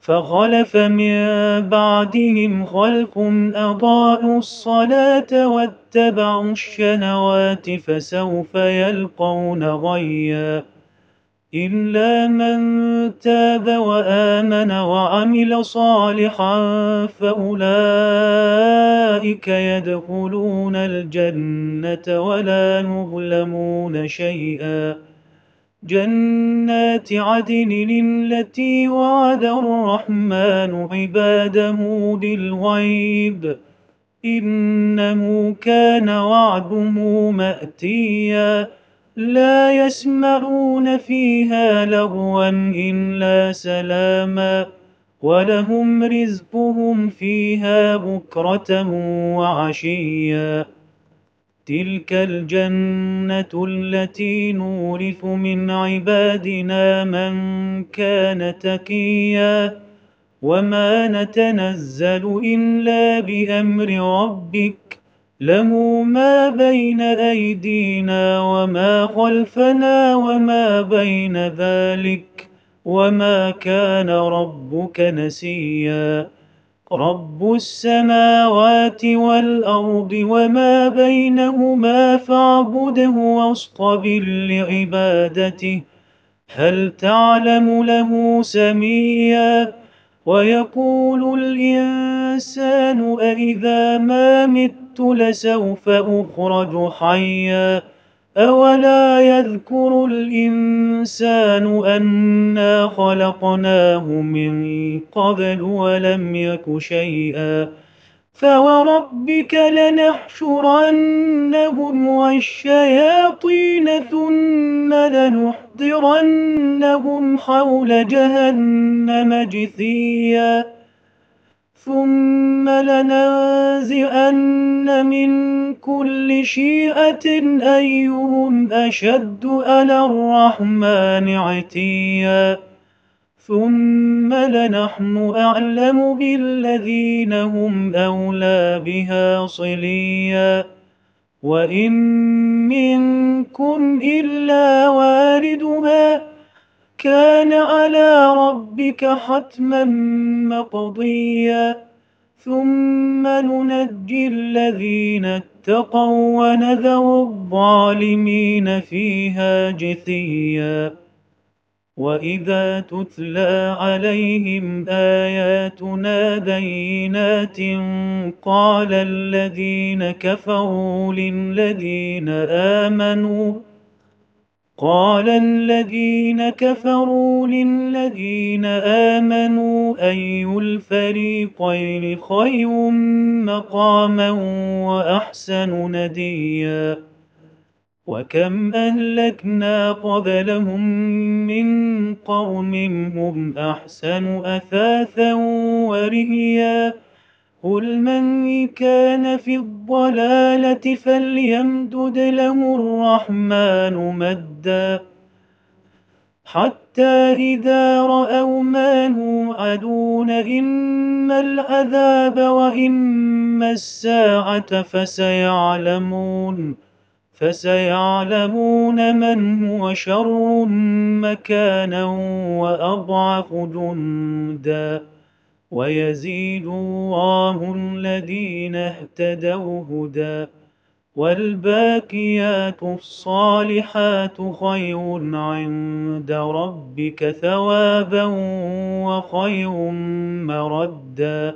فخلف من بعدهم خلف أضاعوا الصلاة واتبعوا الشهوات فسوف يلقون غيا إلا من تاب وآمن وعمل صالحا فأولئك يدخلون الجنة ولا يظلمون شيئا جنات عدن التي وعد الرحمن عباده بالغيب إنه كان وعده مأتيا لا يسمعون فيها لغوا إلا سلاما ولهم رزقهم فيها بكرة وعشيا تلك الجنة التي نورث من عبادنا من كان تقيا وما نتنزل إلا بأمر ربك له ما بين أيدينا وما خلفنا وما بين ذلك وما كان ربك نسيا رب السماوات والأرض وما بينهما فاعبده واصطبر لعبادته هل تعلم له سميا ويقول الإنسان أإذا ما مت لسوف أخرج حيا أولا يذكر الإنسان أنا خلقناه من قبل ولم يك شيئا فوربك لنحشرنهم والشياطين ثم لنحضرنهم حول جهنم جثيا ثم لننزعن من كل شيعة أيهم أشد على الرحمن عتيا ثم لنحن أعلم بالذين هم أولى بها صليا وإن منكم إلا واردها كان على ربك حتما مقضيا ثم ننجي الذين اتقوا ونذر الظالمين فيها جثيا وإذا تتلى عليهم آياتنا بينات قال الذين كفروا للذين آمنوا أي الفريقين خير مقاما وأحسن نديا وكم أهلكنا قبلهم من قوم هم أحسن أثاثا ورئيا قل من كان في الضلالة فليمدد له الرحمن مدا حتى إذا رأوا ما يوعدون إما العذاب وإما الساعة فسيعلمون من هو شر مكانا وأضعف جندا ويزيد الله الذين اهتدوا هدى والباقيات الصالحات خير عند ربك ثوابا وخير مردا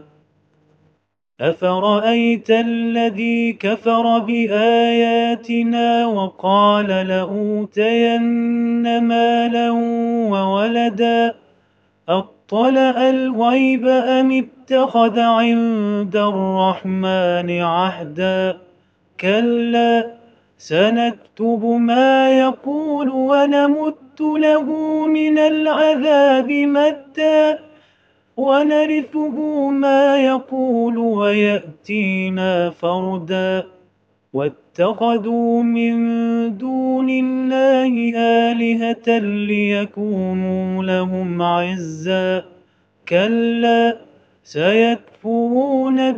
أفرأيت الذي كفر بآياتنا وقال لأوتين مالا وولدا أطلع الغيب أم اتخذ عند الرحمن عهدا كلا سنكتب ما يقول ونمد له من العذاب مدا ونرثه ما يقول ويأتينا فردا واتخذوا من دون الله آلهة ليكونوا لهم عزا كلا سيكفرون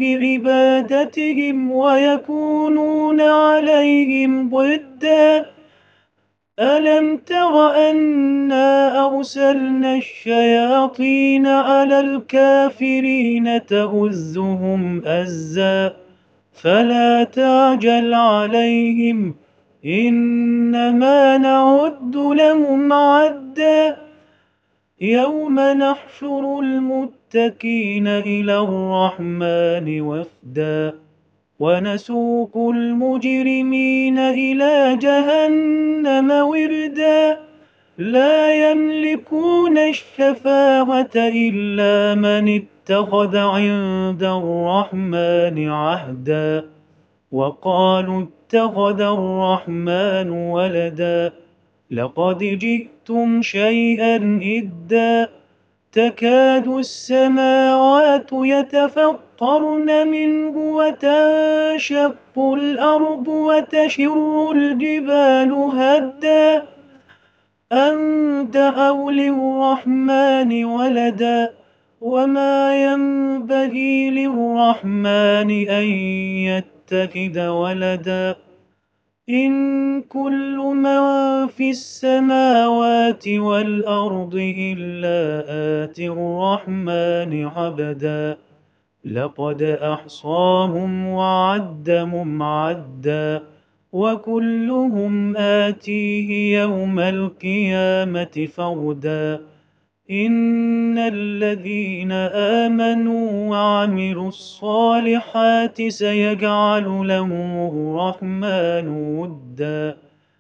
بعبادتهم ويكونون عليهم ضدا ألم تر أنا أرسلنا الشياطين على الكافرين تؤزهم أزا فلا تعجل عليهم إنما نعد لهم عدا يوم نحشر المتقين إلى الرحمن وفدا ونسوق المجرمين إلى جهنم وردا لا يملكون الشفاعة إلا من اتخذ عند الرحمن عهدا وقالوا اتخذ الرحمن ولدا لقد جئتم شيئا إدا تكاد السماوات يتفطرن منه وتنشق الأرض وتشر الجبال هدا أن دعوا للرحمن ولدا وما ينبغي للرحمن أن يتخذ ولدا إن كل من في السماوات والأرض إلا آتي الرحمن عبدا لقد أحصاهم وعدهم عدا وكلهم آتيه يوم القيامة فردا إن الذين آمنوا وعملوا الصالحات سيجعل لهم الرحمن ودا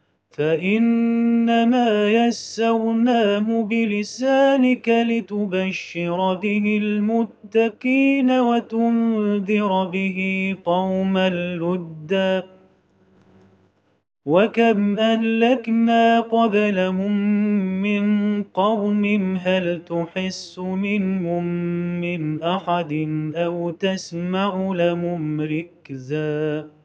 فإنما يسرناه بلسانك لتبشر به المتقين وتنذر به قوما لدا وكم أهلكنا قبلهم من قرن هل تحس منهم من أحد أو تسمع لهم ركزا